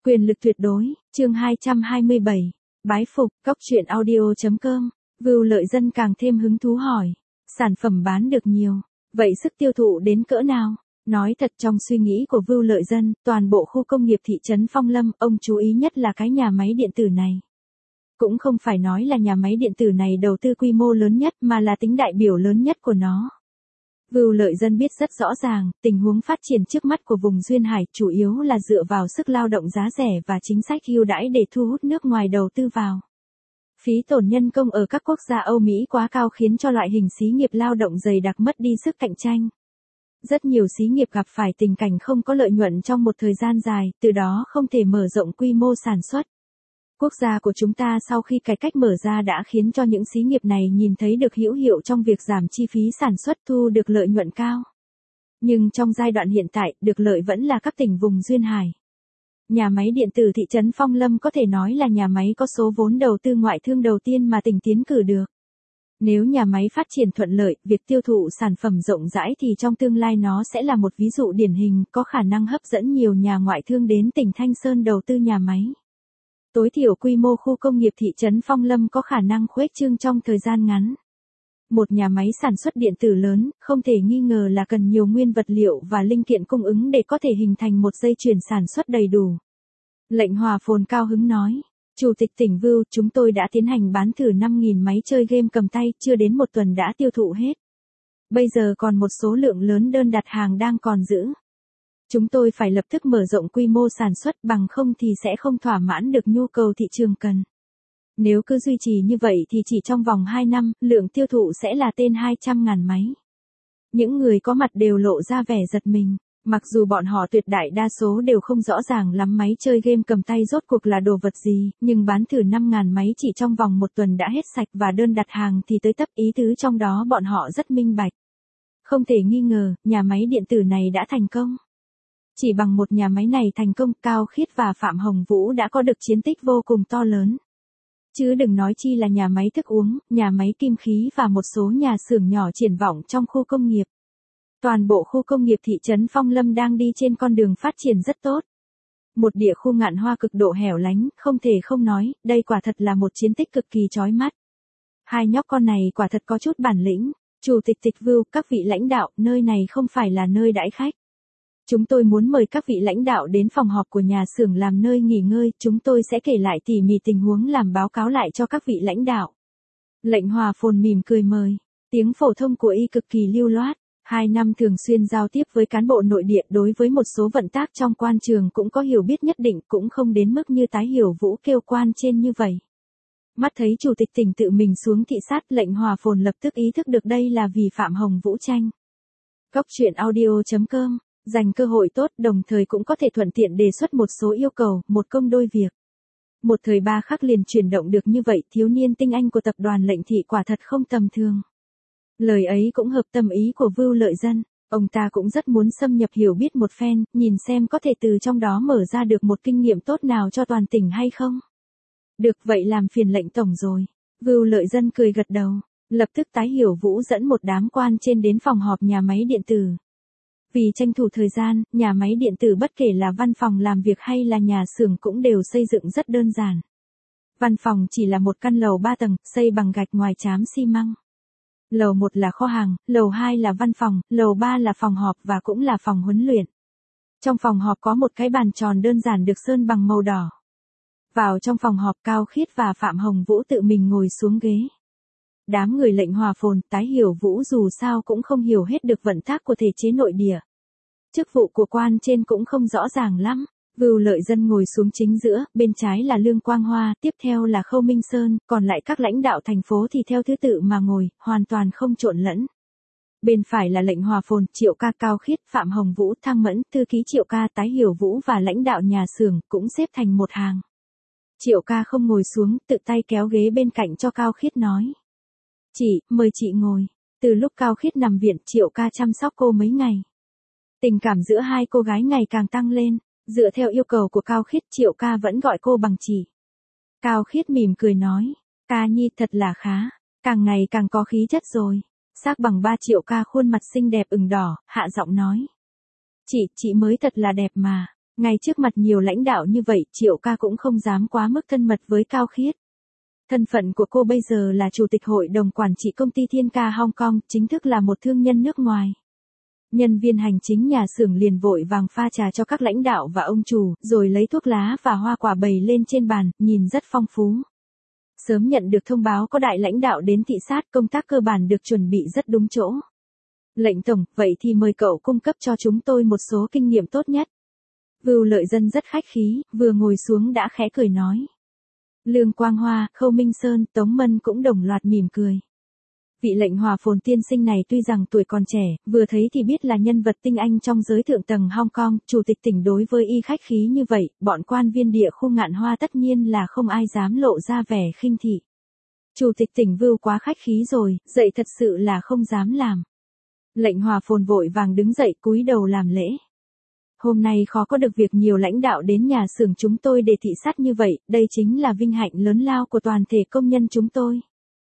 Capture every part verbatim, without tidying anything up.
Quyền lực tuyệt đối, chương hai trăm hai mươi bảy. Bái phục, cóc truyện audio chấm com. Vưu Lợi Dân càng thêm hứng thú hỏi. Sản phẩm bán được nhiều, vậy sức tiêu thụ đến cỡ nào? Nói thật, trong suy nghĩ của Vưu Lợi Dân, toàn bộ khu công nghiệp thị trấn Phong Lâm, ông chú ý nhất là cái nhà máy điện tử này. Cũng không phải nói là nhà máy điện tử này đầu tư quy mô lớn nhất mà là tính đại biểu lớn nhất của nó. Vưu Lợi Dân biết rất rõ ràng, tình huống phát triển trước mắt của vùng Duyên Hải chủ yếu là dựa vào sức lao động giá rẻ và chính sách ưu đãi để thu hút nước ngoài đầu tư vào. Phí tổn nhân công ở các quốc gia Âu Mỹ quá cao khiến cho loại hình xí nghiệp lao động dày đặc mất đi sức cạnh tranh. Rất nhiều xí nghiệp gặp phải tình cảnh không có lợi nhuận trong một thời gian dài, từ đó không thể mở rộng quy mô sản xuất. Quốc gia của chúng ta sau khi cải cách mở ra đã khiến cho những xí nghiệp này nhìn thấy được hữu hiệu trong việc giảm chi phí sản xuất, thu được lợi nhuận cao. Nhưng trong giai đoạn hiện tại, được lợi vẫn là các tỉnh vùng Duyên Hải. Nhà máy điện tử thị trấn Phong Lâm có thể nói là nhà máy có số vốn đầu tư ngoại thương đầu tiên mà tỉnh tiến cử được. Nếu nhà máy phát triển thuận lợi, việc tiêu thụ sản phẩm rộng rãi thì trong tương lai nó sẽ là một ví dụ điển hình có khả năng hấp dẫn nhiều nhà ngoại thương đến tỉnh Thanh Sơn đầu tư nhà máy. Tối thiểu quy mô khu công nghiệp thị trấn Phong Lâm có khả năng khuếch trương trong thời gian ngắn. Một nhà máy sản xuất điện tử lớn, không thể nghi ngờ là cần nhiều nguyên vật liệu và linh kiện cung ứng để có thể hình thành một dây chuyền sản xuất đầy đủ. Lệnh Hòa Phồn cao hứng nói, Chủ tịch tỉnh Vưu, chúng tôi đã tiến hành bán thử năm nghìn máy chơi game cầm tay, chưa đến một tuần đã tiêu thụ hết. Bây giờ còn một số lượng lớn đơn đặt hàng đang còn giữ. Chúng tôi phải lập tức mở rộng quy mô sản xuất, bằng không thì sẽ không thỏa mãn được nhu cầu thị trường cần. Nếu cứ duy trì như vậy thì chỉ trong vòng hai năm, lượng tiêu thụ sẽ là trên hai trăm ngàn máy. Những người có mặt đều lộ ra vẻ giật mình, mặc dù bọn họ tuyệt đại đa số đều không rõ ràng lắm máy chơi game cầm tay rốt cuộc là đồ vật gì, nhưng bán thử năm ngàn máy chỉ trong vòng một tuần đã hết sạch và đơn đặt hàng thì tới tấp, ý tứ trong đó bọn họ rất minh bạch. Không thể nghi ngờ, nhà máy điện tử này đã thành công. Chỉ bằng một nhà máy này thành công, Cao Khiết và Phạm Hồng Vũ đã có được chiến tích vô cùng to lớn. Chứ đừng nói chi là nhà máy thức uống, nhà máy kim khí và một số nhà xưởng nhỏ triển vọng trong khu công nghiệp. Toàn bộ khu công nghiệp thị trấn Phong Lâm đang đi trên con đường phát triển rất tốt. Một địa khu ngạn hoa cực độ hẻo lánh, không thể không nói, đây quả thật là một chiến tích cực kỳ chói mắt. Hai nhóc con này quả thật có chút bản lĩnh. Chủ tịch tịch Vưu, các vị lãnh đạo, nơi này không phải là nơi đãi khách. Chúng tôi muốn mời các vị lãnh đạo đến phòng họp của nhà xưởng làm nơi nghỉ ngơi, chúng tôi sẽ kể lại tỉ mỉ tình huống làm báo cáo lại cho các vị lãnh đạo. Lệnh Hòa Phồn mỉm cười mời, tiếng phổ thông của y cực kỳ lưu loát, hai năm thường xuyên giao tiếp với cán bộ nội địa, đối với một số vận tác trong quan trường cũng có hiểu biết nhất định, cũng không đến mức như Tái Hiểu Vũ kêu quan trên như vậy. Mắt thấy chủ tịch tỉnh tự mình xuống thị sát, Lệnh Hòa Phồn lập tức ý thức được đây là vì Phạm Hồng Vũ tranh. Cóc truyện audio chấm com. Dành cơ hội tốt, đồng thời cũng có thể thuận tiện đề xuất một số yêu cầu, một công đôi việc. Một thời ba khắc liền chuyển động được như vậy, thiếu niên tinh anh của tập đoàn Lệnh Thị quả thật không tầm thường. Lời ấy cũng hợp tâm ý của Vưu Lợi Dân, ông ta cũng rất muốn xâm nhập hiểu biết một phen, nhìn xem có thể từ trong đó mở ra được một kinh nghiệm tốt nào cho toàn tỉnh hay không. Được vậy làm phiền Lệnh Tổng rồi. Vưu Lợi Dân cười gật đầu, lập tức Tái Hiểu Vũ dẫn một đám quan trên đến phòng họp nhà máy điện tử. Vì tranh thủ thời gian, nhà máy điện tử bất kể là văn phòng làm việc hay là nhà xưởng cũng đều xây dựng rất đơn giản. Văn phòng chỉ là một căn lầu ba tầng, xây bằng gạch ngoài trám xi măng. Lầu một là kho hàng, lầu hai là văn phòng, lầu ba là phòng họp và cũng là phòng huấn luyện. Trong phòng họp có một cái bàn tròn đơn giản được sơn bằng màu đỏ. Vào trong phòng họp, Cao Khiết và Phạm Hồng Vũ tự mình ngồi xuống ghế. Đám người Lệnh Hòa Phồn, Tái Hiểu Vũ dù sao cũng không hiểu hết được vận tác của thể chế nội địa. Chức vụ của quan trên cũng không rõ ràng lắm. Vưu Lợi Dân ngồi xuống chính giữa, bên trái là Lương Quang Hoa, tiếp theo là Khâu Minh Sơn, còn lại các lãnh đạo thành phố thì theo thứ tự mà ngồi, hoàn toàn không trộn lẫn. Bên phải là Lệnh Hòa Phồn, Triệu Ca, Cao Khiết, Phạm Hồng Vũ, Thang Mẫn, thư ký Triệu Ca, Tái Hiểu Vũ và lãnh đạo nhà xưởng cũng xếp thành một hàng. Triệu Ca không ngồi xuống, tự tay kéo ghế bên cạnh cho Cao Khiết nói. Chị, mời chị ngồi. Từ lúc Cao Khiết nằm viện, Triệu Ca chăm sóc cô mấy ngày. Tình cảm giữa hai cô gái ngày càng tăng lên, dựa theo yêu cầu của Cao Khiết, Triệu Ca vẫn gọi cô bằng chị. Cao Khiết mỉm cười nói, Ca Nhi thật là khá, càng ngày càng có khí chất rồi. Sắc bằng ba. Triệu Ca khuôn mặt xinh đẹp ửng đỏ, hạ giọng nói. Chị, chị mới thật là đẹp mà. Ngay trước mặt nhiều lãnh đạo như vậy, Triệu ca cũng không dám quá mức thân mật với Cao Khiết. Thân phận của cô bây giờ là chủ tịch hội đồng quản trị công ty Thiên Ca Hong Kong, chính thức là một thương nhân nước ngoài. Nhân viên hành chính nhà xưởng liền vội vàng pha trà cho các lãnh đạo và ông chủ, rồi lấy thuốc lá và hoa quả bày lên trên bàn, nhìn rất phong phú. Sớm nhận được thông báo có đại lãnh đạo đến thị sát, công tác cơ bản được chuẩn bị rất đúng chỗ. Lệnh tổng, vậy thì mời cậu cung cấp cho chúng tôi một số kinh nghiệm tốt nhất. Vưu Lợi Dân rất khách khí, vừa ngồi xuống đã khẽ cười nói. Lương Quang Hoa, Khâu Minh Sơn, Tống Mân cũng đồng loạt mỉm cười. Vị lệnh Hòa Phồn tiên sinh này tuy rằng tuổi còn trẻ, vừa thấy thì biết là nhân vật tinh anh trong giới thượng tầng Hong Kong, chủ tịch tỉnh đối với y khách khí như vậy, bọn quan viên địa khu Ngạn Hoa tất nhiên là không ai dám lộ ra vẻ khinh thị. Chủ tịch tỉnh Vưu quá khách khí rồi, dậy thật sự là không dám làm. Lệnh Hòa Phồn vội vàng đứng dậy cúi đầu làm lễ. Hôm nay khó có được việc nhiều lãnh đạo đến nhà xưởng chúng tôi để thị sát như vậy, đây chính là vinh hạnh lớn lao của toàn thể công nhân chúng tôi.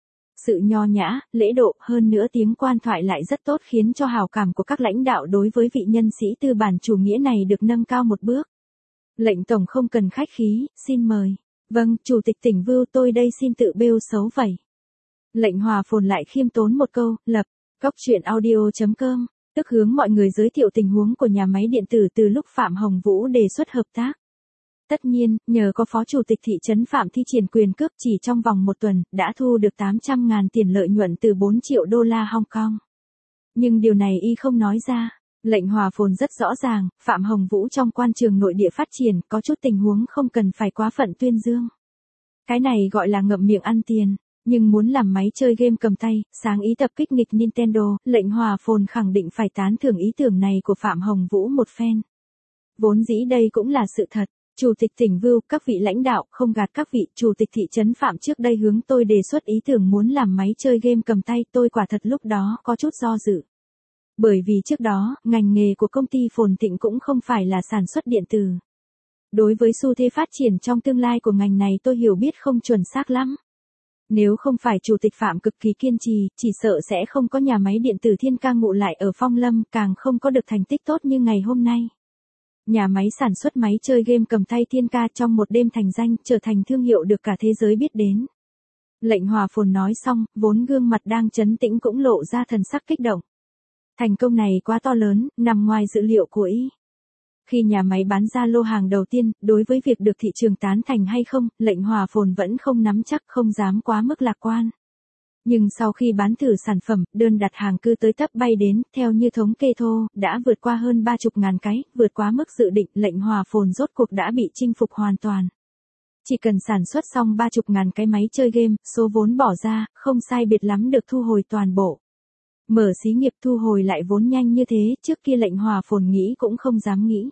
Sự nho nhã, lễ độ, hơn nữa tiếng quan thoại lại rất tốt khiến cho hào cảm của các lãnh đạo đối với vị nhân sĩ tư bản chủ nghĩa này được nâng cao một bước. Lệnh tổng không cần khách khí, xin mời. Vâng, chủ tịch tỉnh Vưu tôi đây xin tự bêu xấu vậy. Lệnh Hòa Phồn lại khiêm tốn một câu, lập, góc chuyện audio chấm com, tức hướng mọi người giới thiệu tình huống của nhà máy điện tử từ lúc Phạm Hồng Vũ đề xuất hợp tác. Tất nhiên, nhờ có phó chủ tịch thị trấn Phạm thi triển quyền cước chỉ trong vòng một tuần, đã thu được tám trăm ngàn tiền lợi nhuận từ bốn triệu đô la Hong Kong. Nhưng điều này y không nói ra. Lệnh Hòa Phồn rất rõ ràng, Phạm Hồng Vũ trong quan trường nội địa phát triển, có chút tình huống không cần phải quá phận tuyên dương. Cái này gọi là ngậm miệng ăn tiền. Nhưng muốn làm máy chơi game cầm tay, sáng ý tập kích nghịch Nintendo, lệnh Hòa Phồn khẳng định phải tán thưởng ý tưởng này của Phạm Hồng Vũ một phen. Vốn dĩ đây cũng là sự thật. Chủ tịch tỉnh Vưu, các vị lãnh đạo, không gạt các vị, chủ tịch thị trấn Phạm trước đây hướng tôi đề xuất ý tưởng muốn làm máy chơi game cầm tay, tôi quả thật lúc đó có chút do dự. Bởi vì trước đó, ngành nghề của công ty Phồn Thịnh cũng không phải là sản xuất điện tử. Đối với xu thế phát triển trong tương lai của ngành này tôi hiểu biết không chuẩn xác lắm. Nếu không phải chủ tịch Phạm cực kỳ kiên trì, chỉ sợ sẽ không có nhà máy điện tử Thiên Ca ngụ lại ở Phong Lâm, càng không có được thành tích tốt như ngày hôm nay. Nhà máy sản xuất máy chơi game cầm tay Thiên Ca trong một đêm thành danh, trở thành thương hiệu được cả thế giới biết đến. Lệnh Hòa Phồn nói xong, vốn gương mặt đang trấn tĩnh cũng lộ ra thần sắc kích động. Thành công này quá to lớn, nằm ngoài dự liệu của y. Khi nhà máy bán ra lô hàng đầu tiên, đối với việc được thị trường tán thành hay không, lệnh Hòa Phồn vẫn không nắm chắc, không dám quá mức lạc quan. Nhưng sau khi bán thử sản phẩm, đơn đặt hàng cứ tới tấp bay đến, theo như thống kê thô, đã vượt qua hơn ba chục ngàn cái, vượt quá mức dự định, lệnh Hòa Phồn rốt cuộc đã bị chinh phục hoàn toàn. Chỉ cần sản xuất xong ba chục ngàn cái máy chơi game, số vốn bỏ ra, không sai biệt lắm được thu hồi toàn bộ. Mở xí nghiệp thu hồi lại vốn nhanh như thế, trước kia lệnh Hòa Phồn nghĩ cũng không dám nghĩ.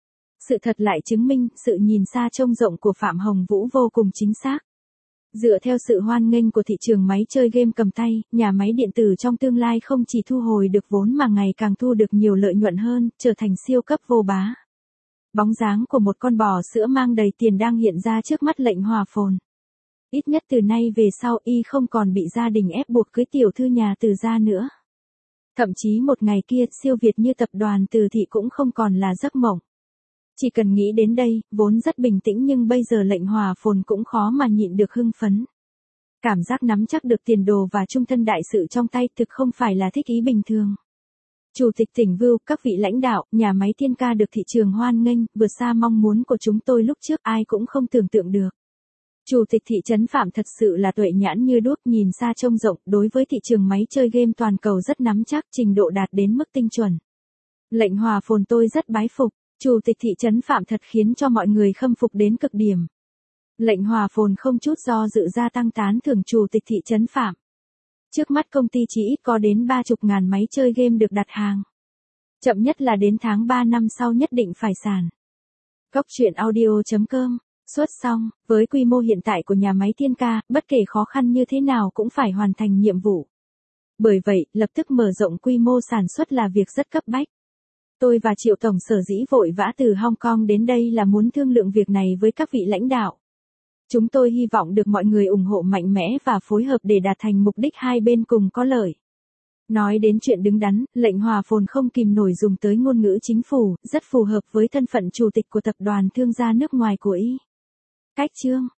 Sự thật lại chứng minh, sự nhìn xa trông rộng của Phạm Hồng Vũ vô cùng chính xác. Dựa theo sự hoan nghênh của thị trường máy chơi game cầm tay, nhà máy điện tử trong tương lai không chỉ thu hồi được vốn mà ngày càng thu được nhiều lợi nhuận hơn, trở thành siêu cấp vô bá. Bóng dáng của một con bò sữa mang đầy tiền đang hiện ra trước mắt lệnh Hòa Phồn. Ít nhất từ nay về sau y không còn bị gia đình ép buộc cưới tiểu thư nhà Từ gia nữa. Thậm chí một ngày kia siêu việt như tập đoàn Từ thị cũng không còn là giấc mộng. Chỉ cần nghĩ đến đây, vốn rất bình tĩnh nhưng bây giờ lệnh Hòa Phồn cũng khó mà nhịn được hưng phấn. Cảm giác nắm chắc được tiền đồ và trung thân đại sự trong tay thực không phải là thích ý bình thường. Chủ tịch tỉnh Vưu, các vị lãnh đạo, nhà máy Thiên Ca được thị trường hoan nghênh, vượt xa mong muốn của chúng tôi lúc trước ai cũng không tưởng tượng được. Chủ tịch thị trấn Phạm thật sự là tuệ nhãn như đuốc, nhìn xa trông rộng, đối với thị trường máy chơi game toàn cầu rất nắm chắc, trình độ đạt đến mức tinh chuẩn. Lệnh Hòa Phồn tôi rất bái phục. Chủ tịch thị trấn Phạm thật khiến cho mọi người khâm phục đến cực điểm. Lệnh Hòa Phồn không chút do dự gia tăng tán thưởng chủ tịch thị trấn Phạm. Trước mắt công ty chỉ ít có đến ba chục ngàn máy chơi game được đặt hàng. Chậm nhất là đến tháng ba năm sau nhất định phải sàn. Góc chuyện audio chấm com, xuất xong, với quy mô hiện tại của nhà máy Thiên Ca, bất kể khó khăn như thế nào cũng phải hoàn thành nhiệm vụ. Bởi vậy, lập tức mở rộng quy mô sản xuất là việc rất cấp bách. Tôi và Triệu Tổng sở dĩ vội vã từ Hong Kong đến đây là muốn thương lượng việc này với các vị lãnh đạo. Chúng tôi hy vọng được mọi người ủng hộ mạnh mẽ và phối hợp để đạt thành mục đích hai bên cùng có lợi. Nói đến chuyện đứng đắn, lệnh Hòa Phồn không kìm nổi dùng tới ngôn ngữ chính phủ, rất phù hợp với thân phận chủ tịch của tập đoàn thương gia nước ngoài của Y. Cách chương